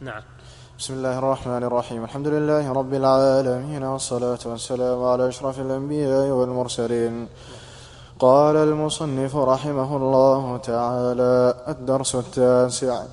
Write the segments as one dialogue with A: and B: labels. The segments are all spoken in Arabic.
A: نعم.
B: بسم الله الرحمن الرحيم. الحمد لله رب العالمين، والصلاة والسلام على أشرف الأنبياء والمرسلين. قال المصنف رحمه الله تعالى: الدرس 9: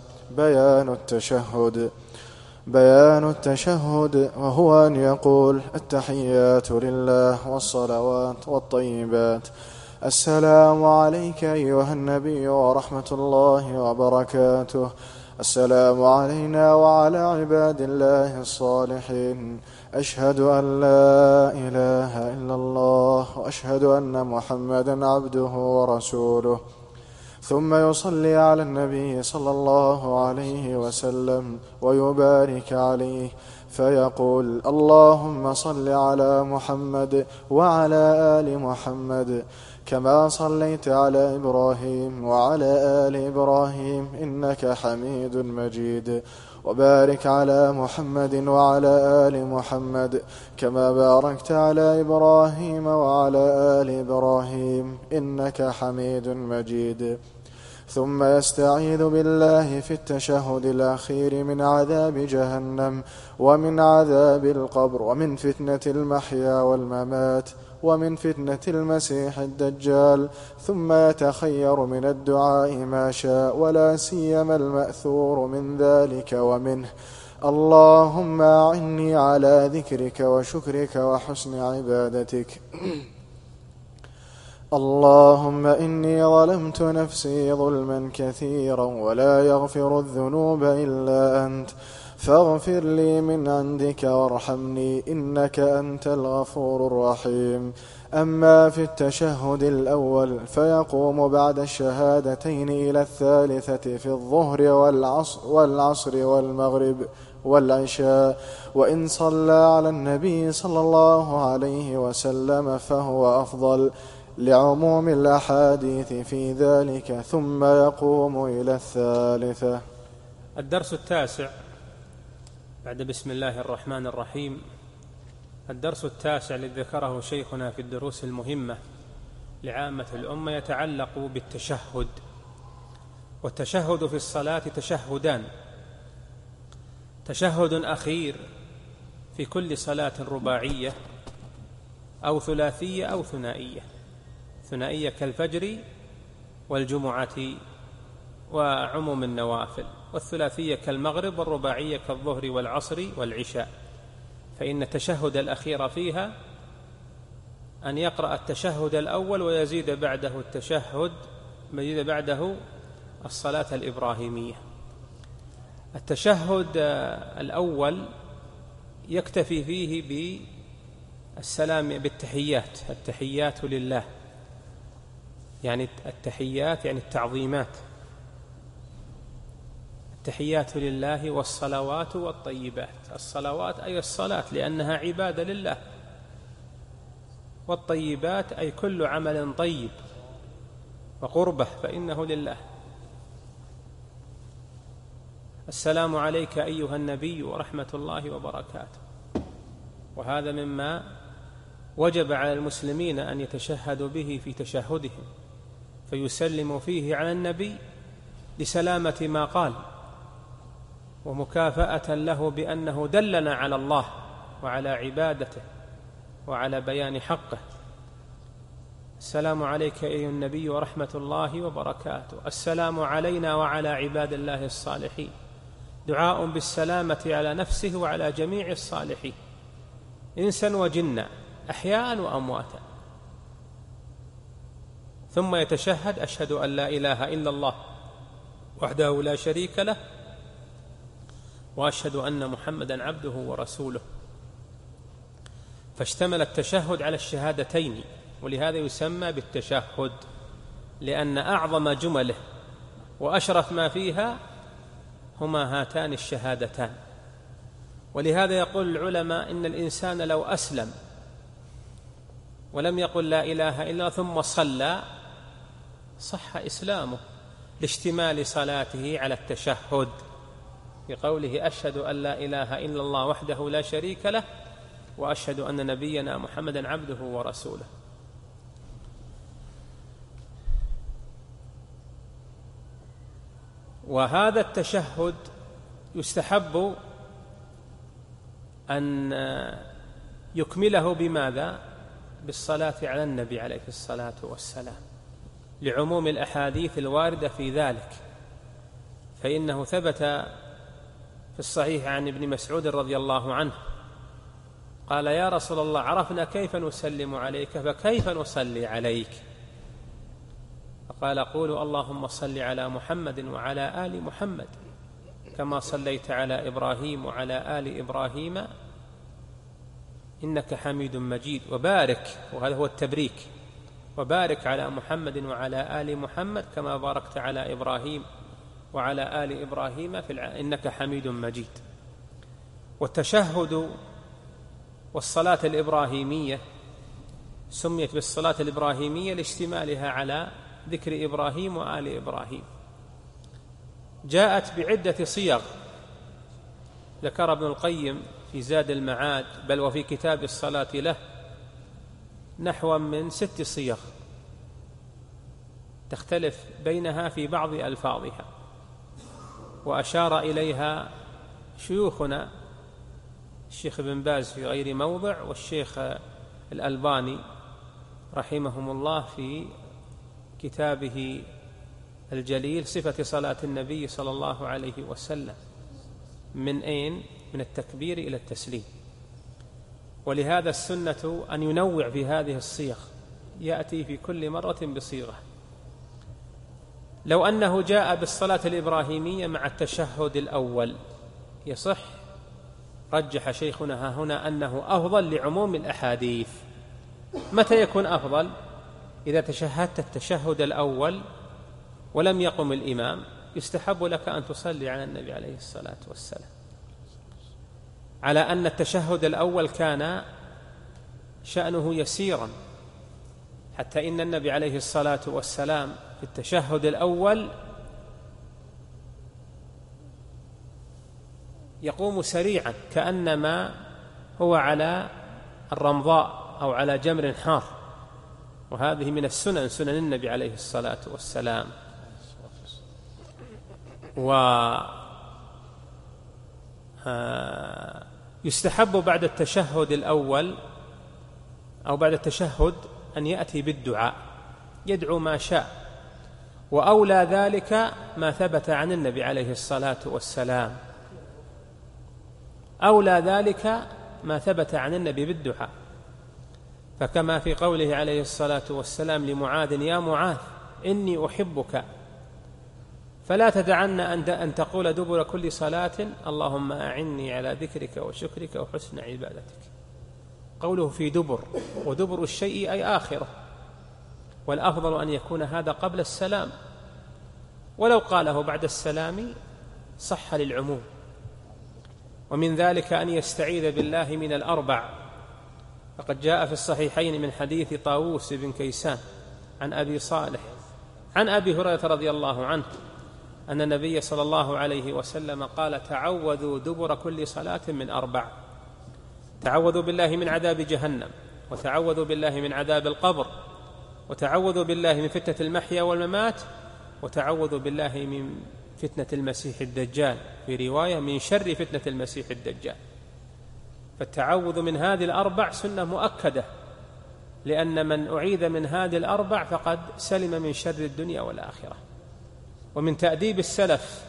B: بيان التشهد، وهو أن يقول: التحيات لله والصلوات والطيبات، السلام عليك أيها النبي ورحمة الله وبركاته، السلام علينا وعلى عباد الله الصالحين، أشهد أن لا إله إلا الله وأشهد أن محمدا عبده ورسوله. ثم يصلي على النبي صلى الله عليه وسلم ويبارك عليه، فيقول: اللهم صل على محمد وعلى آل محمد كما صليت على إبراهيم وعلى آل إبراهيم إنك حميد مجيد، وبارك على محمد وعلى آل محمد كما باركت على إبراهيم وعلى آل إبراهيم إنك حميد مجيد. ثم يستعيذ بالله في التشهد الأخير من عذاب جهنم، ومن عذاب القبر، ومن فتنة المحيا والممات، ومن فتنة المسيح الدجال. ثم يتخير من الدعاء ما شاء، ولا سيما المأثور من ذلك ومنه: اللهم أعني على ذكرك وشكرك وحسن عبادتك. اللهم إني ظلمت نفسي ظلما كثيرا، ولا يغفر الذنوب إلا أنت، فاغفر لي من عندك وارحمني إنك أنت الغفور الرحيم. أما في التشهد الأول فيقوم بعد الشهادتين إلى الثالثة في الظهر والعصر والمغرب والعشاء، وإن صلى على النبي صلى الله عليه وسلم فهو أفضل لعموم الأحاديث في ذلك، ثم يقوم إلى الثالثة.
A: الدرس 9 بعد بسم الله الرحمن الرحيم. الدرس 9 الذي ذكره شيخنا في الدروس المهمة لعامة الأمة يتعلق بالتشهد. والتشهد في الصلاة تشهدان: تشهد أخير في كل صلاة رباعية أو ثلاثية أو ثنائية كالفجر والجمعة وعموم النوافل، والثلاثية كالمغرب، والرباعية كالظهر والعصر والعشاء. فإن التشهد الأخير فيها أن يقرأ التشهد الأول ويزيد بعده الصلاة الإبراهيمية. التشهد الأول يكتفي فيه بالسلام بالتحيات: التحيات لله، يعني التحيات يعني التعظيمات، التحيات لله، والصلوات والطيبات. الصلوات أي الصلاة لأنها عبادة لله، والطيبات أي كل عمل طيب وقربة فإنه لله. السلام عليك أيها النبي ورحمة الله وبركاته، وهذا مما وجب على المسلمين أن يتشهدوا به في تشهدهم، فيسلم فيه على النبي لسلامة ما قال، ومكافأة له بأنه دلنا على الله وعلى عبادته وعلى بيان حقه. السلام عليك أيها النبي ورحمة الله وبركاته، السلام علينا وعلى عباد الله الصالحين، دعاء بالسلامة على نفسه وعلى جميع الصالحين إنسا وجنا أحياء وأمواتا. ثم يتشهد: أشهد أن لا إله إلا الله وحده لا شريك له، وأشهد أن محمدا عبده ورسوله. فاشتمل التشهد على الشهادتين، ولهذا يسمى بالتشهد، لأن أعظم جمله وأشرف ما فيها هما هاتان الشهادتان. ولهذا يقول العلماء إن الإنسان لو أسلم ولم يقل لا إله إلا الله ثم صلى صح إسلامه لاشتمال صلاته على التشهد، بقوله: أشهد أن لا إله إلا الله وحده لا شريك له، وأشهد أن نبينا محمدا عبده ورسوله. وهذا التشهد يستحب أن يكمله بماذا؟ بالصلاة على النبي عليه الصلاة والسلام، لعموم الأحاديث الواردة في ذلك، فإنه ثبت في الصحيح عن ابن مسعود رضي الله عنه قال: يا رسول الله، عرفنا كيف نسلم عليك، فكيف نصلي عليك؟ فقال: قولوا اللهم صل على محمد وعلى آل محمد كما صليت على إبراهيم وعلى آل إبراهيم إنك حميد مجيد، وبارك، وهذا هو التبريك، وبارك على محمد وعلى آل محمد كما باركت على إبراهيم وعلى آل إبراهيم إنك حميد مجيد. والتشهد والصلاة الإبراهيمية سميت بالصلاة الإبراهيمية لاشتمالها على ذكر إبراهيم وآل إبراهيم. جاءت بعدة صيغ ذكر ابن القيم في زاد المعاد، بل وفي كتاب الصلاة له، نحو من 6 صيغ تختلف بينها في بعض ألفاظها، وأشار إليها شيوخنا الشيخ ابن باز في غير موضع، والشيخ الألباني رحمهم الله في كتابه الجليل صفة صلاة النبي صلى الله عليه وسلم، من أين؟ من التكبير إلى التسليم. ولهذا السنة أن ينوع في هذه الصيغ، يأتي في كل مرة بصيغة. لو أنه جاء بالصلاة الإبراهيمية مع التشهد الأول يصح، رجح شيخنا هنا أنه أفضل لعموم الأحاديث. متى يكون أفضل؟ إذا تشهدت التشهد الأول ولم يقم الإمام، يستحب لك أن تصلي على النبي عليه الصلاة والسلام، على أن التشهد الأول كان شأنه يسيرا، حتى إن النبي عليه الصلاة والسلام في التشهد الأول يقوم سريعا كأنما هو على الرمضاء أو على جمر حار، وهذه من السنن، سنن النبي عليه الصلاة والسلام. يستحب بعد التشهد الأول أو بعد التشهد أن يأتي بالدعاء، يدعو ما شاء، وأولى ذلك ما ثبت عن النبي عليه الصلاة والسلام، أولى ذلك ما ثبت عن النبي بالدعاء، فكما في قوله عليه الصلاة والسلام لمعاذ: يا معاذ إني أحبك فلا تدعن أن تقول دبر كل صلاة اللهم أعني على ذكرك وشكرك وحسن عبادتك. قوله في دبر، ودبر الشيء أي آخره، والأفضل أن يكون هذا قبل السلام، ولو قاله بعد السلام صح للعموم. ومن ذلك أن يستعيذ بالله من الأربع، فقد جاء في الصحيحين من حديث طاووس بن كيسان عن أبي صالح عن أبي هريرة رضي الله عنه أن النبي صلى الله عليه وسلم قال: تعوذوا دبر كل صلاة من 4: تعوذوا بالله من عذاب جهنم، وتعوذوا بالله من عذاب القبر، وتعوذوا بالله من فتنة المحيا والممات، وتعوذوا بالله من فتنة المسيح الدجال، في رواية من شر فتنة المسيح الدجال. فالتعوذ من هذه الأربع سنة مؤكدة، لأن من أعيذ من هذه الأربع فقد سلم من شر الدنيا والآخرة. ومن تأديب السلف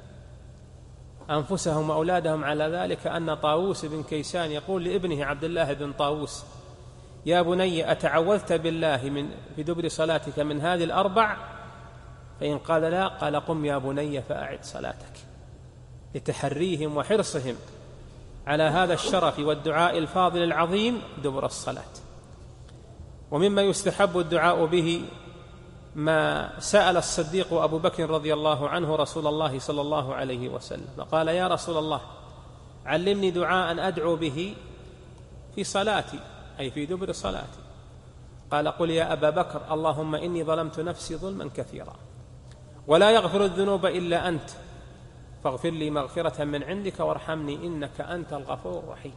A: أنفسهم وأولادهم على ذلك أن طاووس بن كيسان يقول لابنه عبد الله بن طاووس: يا بني أتعوذت بالله في دبر صلاتك من هذه الأربع؟ فإن قال لا، قال: قم يا بني فأعد صلاتك، لتحريهم وحرصهم على هذا الشرف والدعاء الفاضل العظيم دبر الصلاة. ومما يستحب الدعاء به ما سأل الصديق أبو بكر رضي الله عنه رسول الله صلى الله عليه وسلم فقال: يا رسول الله، علمني دعاء أدعو به في صلاتي، أي في دبر صلاتي. قال: قل يا أبا بكر اللهم إني ظلمت نفسي ظلما كثيرا ولا يغفر الذنوب إلا أنت، فاغفر لي مغفرة من عندك وارحمني إنك أنت الغفور الرحيم.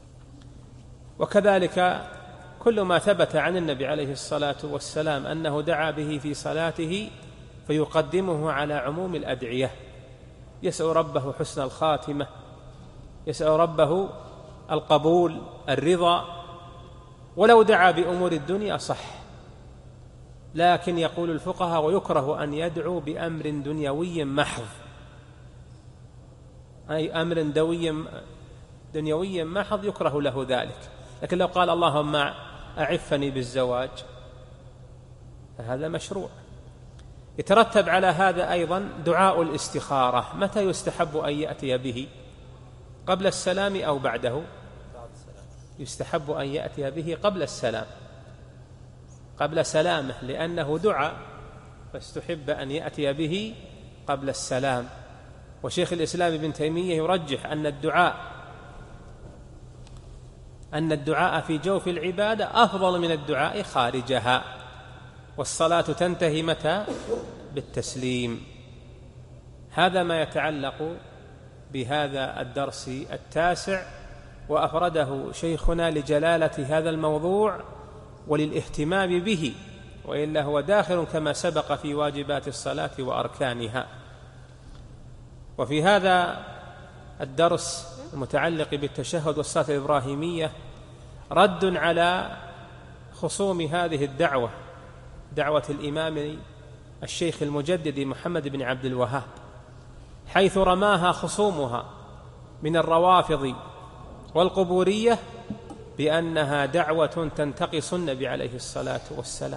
A: وكذلك كل ما ثبت عن النبي عليه الصلاة والسلام أنه دعا به في صلاته فيقدمه على عموم الأدعية، يسأل ربه حسن الخاتمة، يسأل ربه القبول الرضا، ولو دعا بأمور الدنيا صح. لكن يقول الفقهاء ويكره أن يدعو بأمر دنيوي محض، أي أمر دنيوي محض يكره له ذلك. لكن لو قال اللهم أعفني بالزواج فهذا مشروع. يترتب على هذا أيضا دعاء الاستخارة. متى يستحب أن يأتي به؟ قبل السلام أو بعده؟ يستحب أن يأتي به قبل السلام، قبل سلامه، لأنه دعاء، فاستحب أن يأتي به قبل السلام. وشيخ الإسلام ابن تيمية يرجح أن الدعاء في جوف العبادة أفضل من الدعاء خارجها، والصلاة تنتهي متى؟ بالتسليم. هذا ما يتعلق بهذا الدرس التاسع، وأفرده شيخنا لجلالة هذا الموضوع وللاهتمام به، وإلا هو داخل كما سبق في واجبات الصلاة وأركانها. وفي هذا الدرس المتعلق بالتشهد والصلاة الإبراهيمية رد على خصوم هذه الدعوة، دعوة الإمام الشيخ المجدد محمد بن عبد الوهاب، حيث رماها خصومها من الروافض والقبورية بأنها دعوة تنتقص النبي عليه الصلاة والسلام،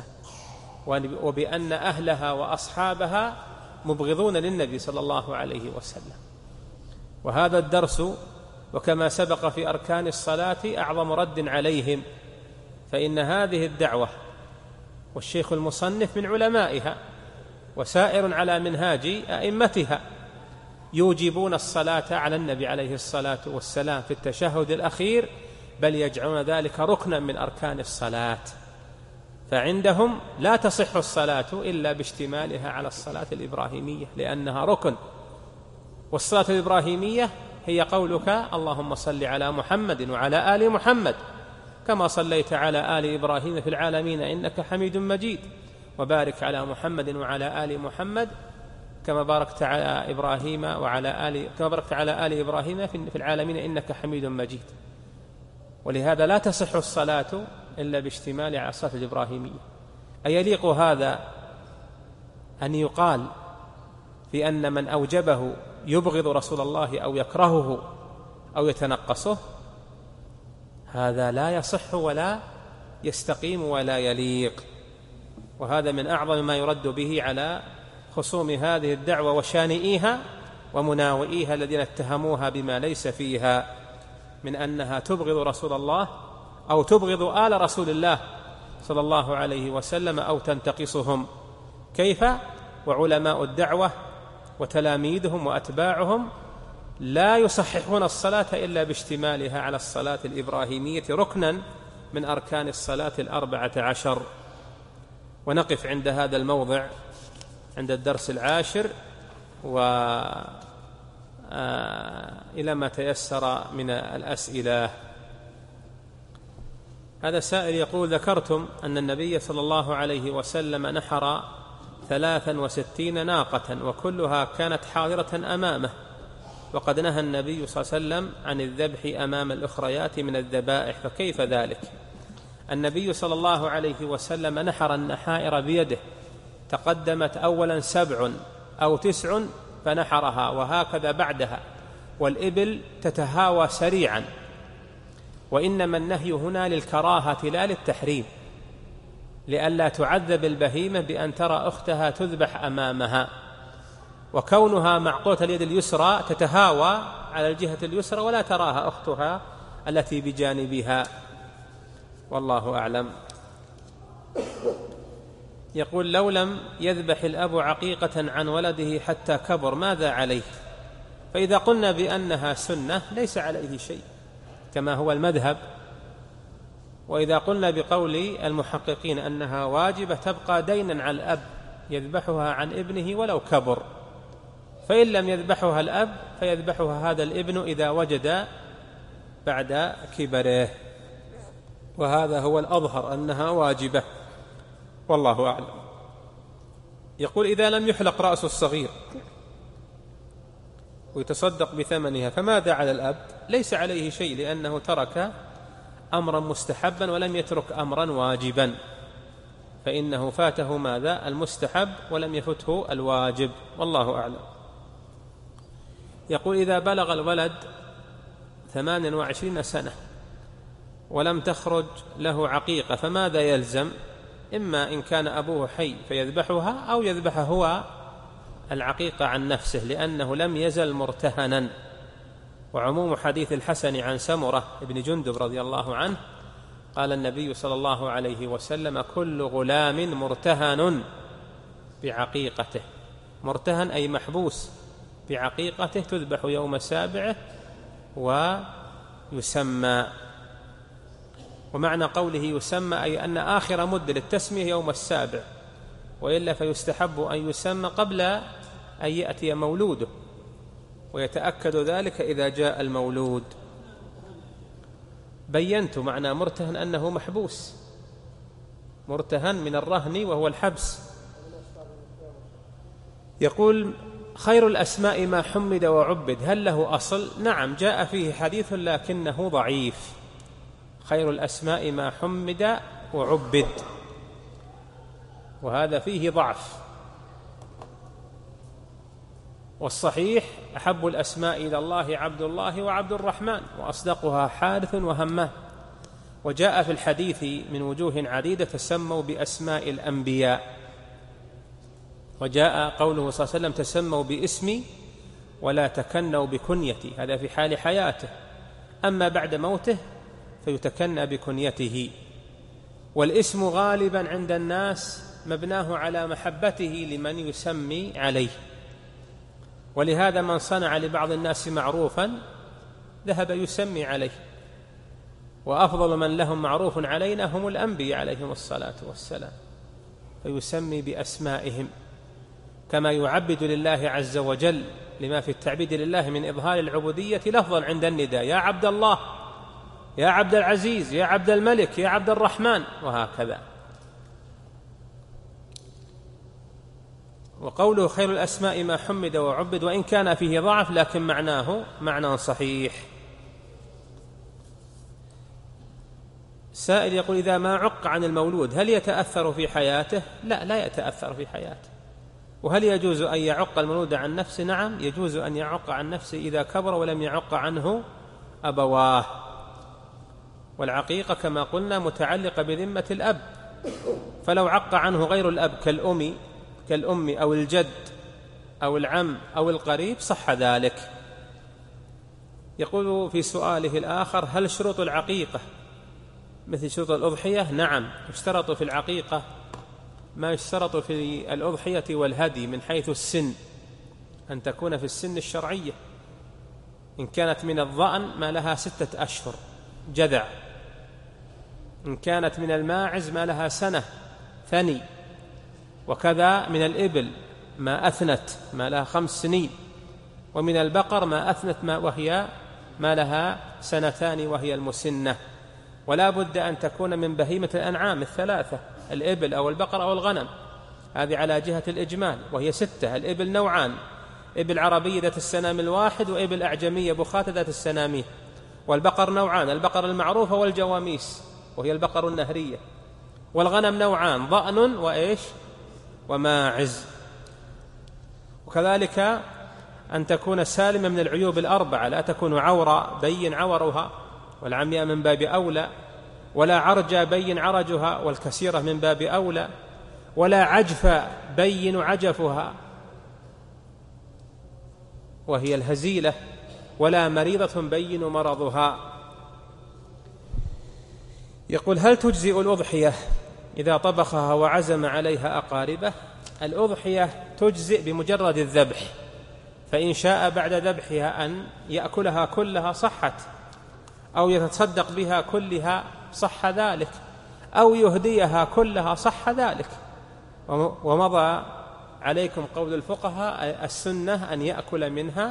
A: وبأن أهلها وأصحابها مبغضون للنبي صلى الله عليه وسلم. وهذا الدرس وكما سبق في أركان الصلاة أعظم رد عليهم، فإن هذه الدعوة والشيخ المصنف من علمائها وسائر على منهاج أئمتها يوجبون الصلاة على النبي عليه الصلاة والسلام في التشهد الأخير، بل يجعلون ذلك ركنا من أركان الصلاة. فعندهم لا تصح الصلاة إلا باشتمالها على الصلاة الإبراهيمية، لأنها ركن. والصلاة الإبراهيمية هي قولك اللهم صل على محمد وعلى آل محمد كما صليت على آل إبراهيم في العالمين إنك حميد مجيد، وبارك على محمد وعلى آل محمد كما باركت على إبراهيم كما باركت على آل إبراهيم في العالمين إنك حميد مجيد. ولهذا لا تصح الصلاة إلا باشتمال على الصلاة الإبراهيمية. أيليق هذا أن يقال في أن من أوجبه يبغض رسول الله أو يكرهه أو يتنقصه؟ هذا لا يصح ولا يستقيم ولا يليق. وهذا من أعظم ما يرد به على خصوم هذه الدعوة وشانئيها ومناوئيها الذين اتهموها بما ليس فيها من أنها تبغض رسول الله أو تبغض آل رسول الله صلى الله عليه وسلم أو تنتقصهم. كيف وعلماء الدعوة وتلاميذهم وأتباعهم لا يصححون الصلاة إلا باشتمالها على الصلاة الإبراهيمية ركنا من أركان الصلاة 14. ونقف عند هذا الموضع عند الدرس 10 إلى ما تيسر من الأسئلة. هذا سائل يقول: ذكرتم أن النبي صلى الله عليه وسلم نحر 63 ناقة وكلها كانت حاضرة أمامه، وقد نهى النبي صلى الله عليه وسلم عن الذبح أمام الأخريات من الذبائح، فكيف ذلك؟ النبي صلى الله عليه وسلم نحر النحائر بيده، تقدمت أولا 7 أو 9 فنحرها، وهكذا بعدها، والإبل تتهاوى سريعا. وإنما النهي هنا للكراهة لا للتحريم، لئلا تعذب البهيمة بأن ترى أختها تذبح أمامها، وكونها معقولة اليد اليسرى تتهاوى على الجهة اليسرى ولا تراها أختها التي بجانبها، والله أعلم. يقول: لو لم يذبح الأب عقيقة عن ولده حتى كبر ماذا عليه؟ فإذا قلنا بأنها سنة ليس عليه شيء كما هو المذهب، وإذا قلنا بقول المحققين أنها واجبة تبقى دينا على الأب يذبحها عن ابنه ولو كبر، فإن لم يذبحها الأب فيذبحها هذا الابن إذا وجد بعد كبره، وهذا هو الأظهر أنها واجبة، والله أعلم. يقول: إذا لم يحلق رأس الصغير ويتصدق بثمنها، فماذا على الأب؟ ليس عليه شيء، لأنه ترك أمرا مستحبا ولم يترك أمرا واجبا، فإنه فاته ماذا؟ المستحب ولم يفته الواجب، والله أعلم. يقول: إذا بلغ الولد 28 سنة ولم تخرج له عقيقة فماذا يلزم؟ إما إن كان أبوه حي فيذبحها، أو يذبح هو العقيقة عن نفسه، لأنه لم يزل مرتهنا. وعموم حديث الحسن عن سمرة بن جندب رضي الله عنه قال النبي صلى الله عليه وسلم: كل غلام مرتهن بعقيقته. مرتهن أي محبوس بعقيقته، تذبح يوم سابعه ويسمى. ومعنى قوله يسمى أي أن آخر مدة للتسمية يوم السابع، وإلا فيستحب أن يسمى قبل أن يأتي مولوده، ويتأكد ذلك إذا جاء المولود. بينت معنى مرتهن أنه محبوس، مرتهن من الرهن وهو الحبس. يقول: خير الأسماء ما حمد وعبد، هل له أصل؟ نعم، جاء فيه حديث لكنه ضعيف. خير الأسماء ما حمد وعبد، وهذا فيه ضعف. والصحيح: أحب الأسماء إلى الله عبد الله وعبد الرحمن، وأصدقها حارث وهمام. وجاء في الحديث من وجوه عديدة: تسموا بأسماء الأنبياء. وجاء قوله صلى الله عليه وسلم: تسموا باسمي ولا تكنوا بكنيتي، هذا في حال حياته. أما بعد موته فيتكنى بكنيته. والاسم غالبا عند الناس مبناه على محبته لمن يسمي عليه، ولهذا من صنع لبعض الناس معروفا ذهب يسمي عليه. وأفضل من لهم معروف علينا هم الأنبياء عليهم الصلاة والسلام، فيسمي بأسمائهم، كما يعبد لله عز وجل لما في التعبيد لله من إظهار العبودية لفظا عند النداء: يا عبد الله، يا عبد العزيز، يا عبد الملك، يا عبد الرحمن، وهكذا. وقوله خير الأسماء ما حمد وعبد، وإن كان فيه ضعف لكن معناه معنى صحيح. سائل يقول: إذا ما عق عن المولود هل يتأثر في حياته؟ لا، لا يتأثر في حياته. وهل يجوز أن يعق المولود عن نفسه؟ نعم، يجوز أن يعق عن نفسه إذا كبر ولم يعق عنه أبواه. والعقيقة كما قلنا متعلقة بذمة الأب، فلو عق عنه غير الأب كالأم أو الجد أو العم أو القريب صح ذلك. يقول في سؤاله الآخر: هل شروط العقيقة مثل شروط الأضحية؟ نعم، يشترط في العقيقة ما يشترط في الأضحية والهدي من حيث السن، أن تكون في السن الشرعية. إن كانت من الضأن ما لها 6 أشهر جذع، إن كانت من الماعز ما لها سنة ثني، وكذا من الإبل ما أثنت ما لها 5 سنين، ومن البقر ما أثنت وهي ما لها 2 وهي المسنة. ولا بد أن تكون من بهيمة الأنعام 3: الإبل أو البقر أو الغنم، هذه على جهة الإجمال، وهي 6. الإبل نوعان: إبل عربية ذات السنام الواحد، وإبل أعجمية بخاتة ذات السنامين. والبقر نوعان: البقر المعروفة والجواميس وهي البقر النهرية. والغنم نوعان: ضأن وإيش وماعز. وكذلك أن تكون سالمة من العيوب 4، لا تكون عورة بين عورها، والعمياء من باب أولى، ولا عرجة بين عرجها، والكسيرة من باب أولى، ولا عجفة بين عجفها وهي الهزيلة، ولا مريضة بين مرضها. يقول: هل تجزئ الأضحية إذا طبخها وعزم عليها أقاربه؟ الأضحية تجزئ بمجرد الذبح، فإن شاء بعد ذبحها أن يأكلها كلها صحت، أو يتصدق بها كلها صح ذلك، أو يهديها كلها صح ذلك. ومضى عليكم قول الفقهاء: السنة أن يأكل منها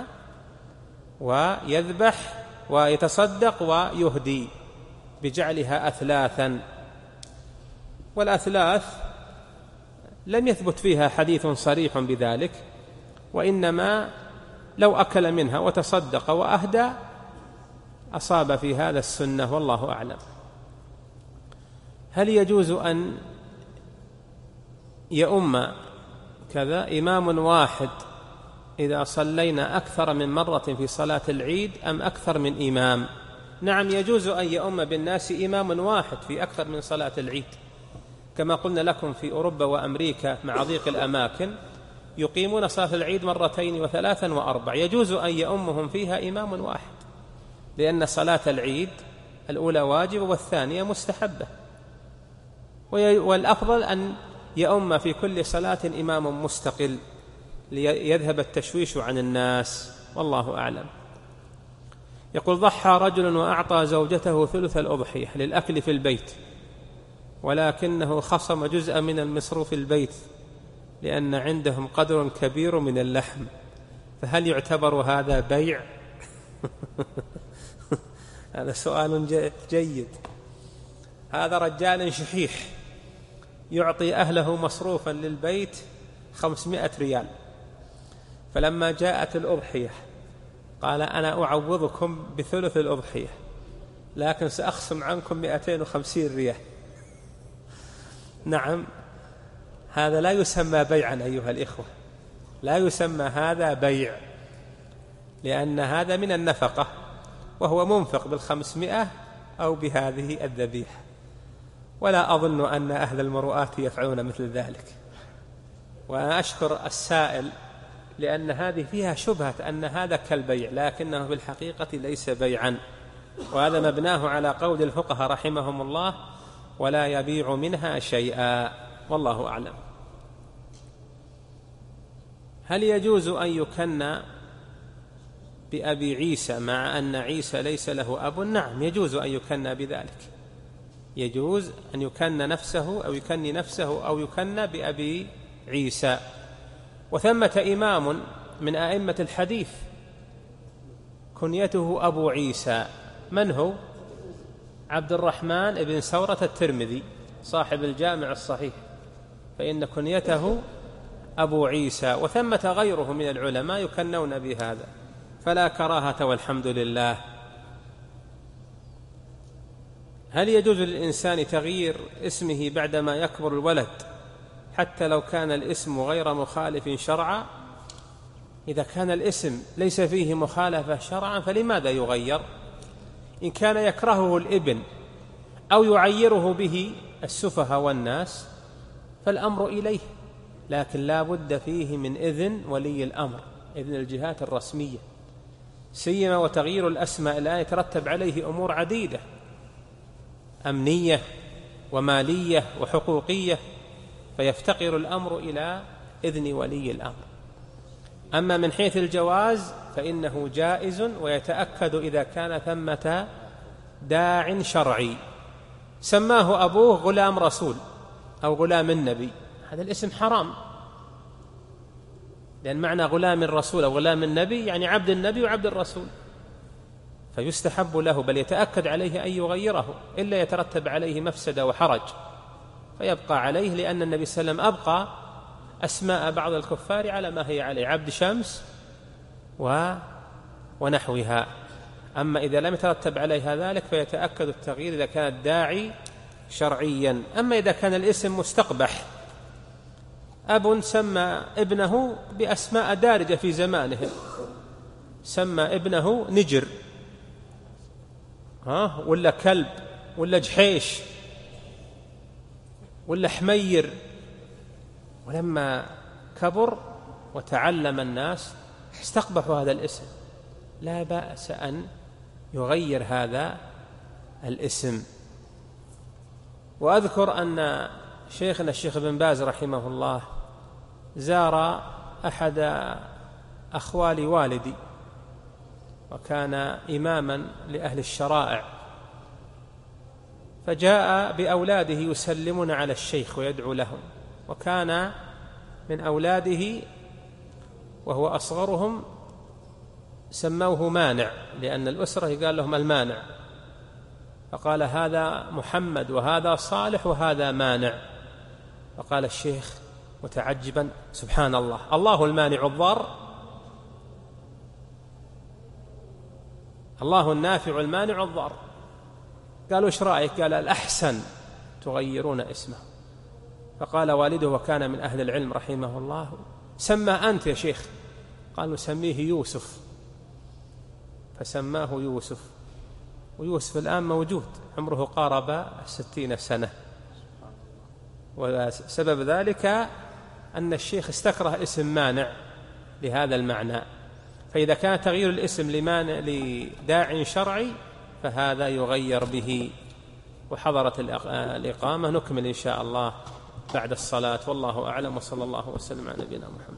A: ويذبح ويتصدق ويهدي بجعلها أثلاثا. والأثلاث لم يثبت فيها حديث صريح بذلك، وإنما لو أكل منها وتصدق وأهدى أصاب في هذا السنة، والله أعلم. هل يجوز أن يؤم كذا إمام واحد إذا صلينا أكثر من مرة في صلاة العيد أم أكثر من إمام؟ نعم، يجوز أن يؤم بالناس إمام واحد في أكثر من صلاة العيد، كما قلنا لكم في أوروبا وأمريكا مع ضيق الأماكن يقيمون صلاة العيد مرتين وثلاثا وأربع، يجوز أن يؤمهم فيها إمام واحد، لأن صلاة العيد الأولى واجبة والثانية مستحبة، والأفضل أن يؤم في كل صلاة إمام مستقل ليذهب التشويش عن الناس، والله أعلم. يقول: ضحى رجل وأعطى زوجته ثلث الأضحية للأكل في البيت، ولكنه خصم جزءا من المصروف البيت لأن عندهم قدر كبير من اللحم، فهل يعتبر هذا بيع؟ هذا سؤال جيد. هذا رجال شحيح يعطي أهله مصروفا للبيت 500 ريال، فلما جاءت الأضحية قال: أنا أعوضكم بثلث الأضحية، لكن سأخصم عنكم 250 ريال. نعم، هذا لا يسمى بيعا أيها الإخوة، لا يسمى هذا بيع، لأن هذا من النفقة وهو منفق 500 أو بهذه الذبيحة، ولا أظن أن أهل المروءات يفعلون مثل ذلك. وأنا أشكر السائل لأن هذه فيها شبهة أن هذا كالبيع، لكنه في الحقيقة ليس بيعا، وهذا مبناه على قول الفقهاء رحمهم الله: ولا يبيع منها شيئا، والله أعلم. هل يجوز أن يكنى بأبي عيسى مع أن عيسى ليس له أب؟ نعم، يجوز أن يكنى بذلك، يجوز أن يكنى نفسه أو يكني نفسه أو يكنى بأبي عيسى. وثمة إمام من أئمة الحديث كنيته أبو عيسى، من هو؟ عبد الرحمن بن سورة الترمذي صاحب الجامع الصحيح، فإن كنيته أبو عيسى. وثمة غيره من العلماء يكنون بهذا، فلا كراهة والحمد لله. هل يجوز للإنسان تغيير اسمه بعدما يكبر الولد حتى لو كان الاسم غير مخالف شرعا؟ إذا كان الاسم ليس فيه مخالفة شرعا فلماذا يغير؟ إن كان يكرهه الابن أو يعيره به السفهاء والناس فالأمر إليه، لكن لا بد فيه من إذن ولي الأمر، إذن الجهات الرسمية، سيما وتغيير الأسماء الآن يترتب عليه أمور عديدة أمنية ومالية وحقوقية، فيفتقر الأمر إلى إذن ولي الأمر. أما من حيث الجواز فإنه جائز، ويتأكد إذا كان ثمة داع شرعي سماه أبوه غلام رسول أو غلام النبي، هذا الاسم حرام، لأن معنى غلام الرسول أو غلام النبي يعني عبد النبي وعبد الرسول، فيستحب له بل يتأكد عليه أن يغيره، إلا يترتب عليه مفسدة وحرج فيبقى عليه، لأن النبي صلى الله عليه وسلم أبقى أسماء بعض الكفار على ما هي عليه، عبد شمس ونحوها. أما إذا لم يترتب عليها ذلك فيتأكد التغيير إذا كان الداعي شرعيا. أما إذا كان الاسم مستقبح، أب سمى ابنه بأسماء دارجة في زمانه، سمى ابنه نجر ولا كلب ولا جحيش ولا حمير، ولما كبر وتعلم الناس استقبحوا هذا الاسم، لا بأس أن يغير هذا الاسم. وأذكر أن شيخنا الشيخ بن باز رحمه الله زار أحد أخوال والدي، وكان إماما لأهل الشرائع، فجاء بأولاده يسلمون على الشيخ ويدعو لهم، وكان من أولاده وهو أصغرهم سموه مانع، لأن الأسرة يقال لهم المانع، فقال هذا محمد وهذا صالح وهذا مانع. فقال الشيخ متعجبا: سبحان الله، الله المانع الضار؟ الله النافع المانع الضار. قالوا ايش رأيك؟ قال الأحسن تغيرون اسمه. فقال والده وكان من أهل العلم رحمه الله سمى أنت يا شيخ؟ قال نسميه يوسف، فسماه يوسف. ويوسف الآن موجود عمره قارب 60 سنة، وسبب ذلك أن الشيخ استكره اسم مانع لهذا المعنى. فإذا كان تغيير الاسم لداع شرعي فهذا يغير به. وحضرت الإقامة، نكمل إن شاء الله بعد الصلاة، والله أعلم، وصلى الله وسلم على نبينا محمد.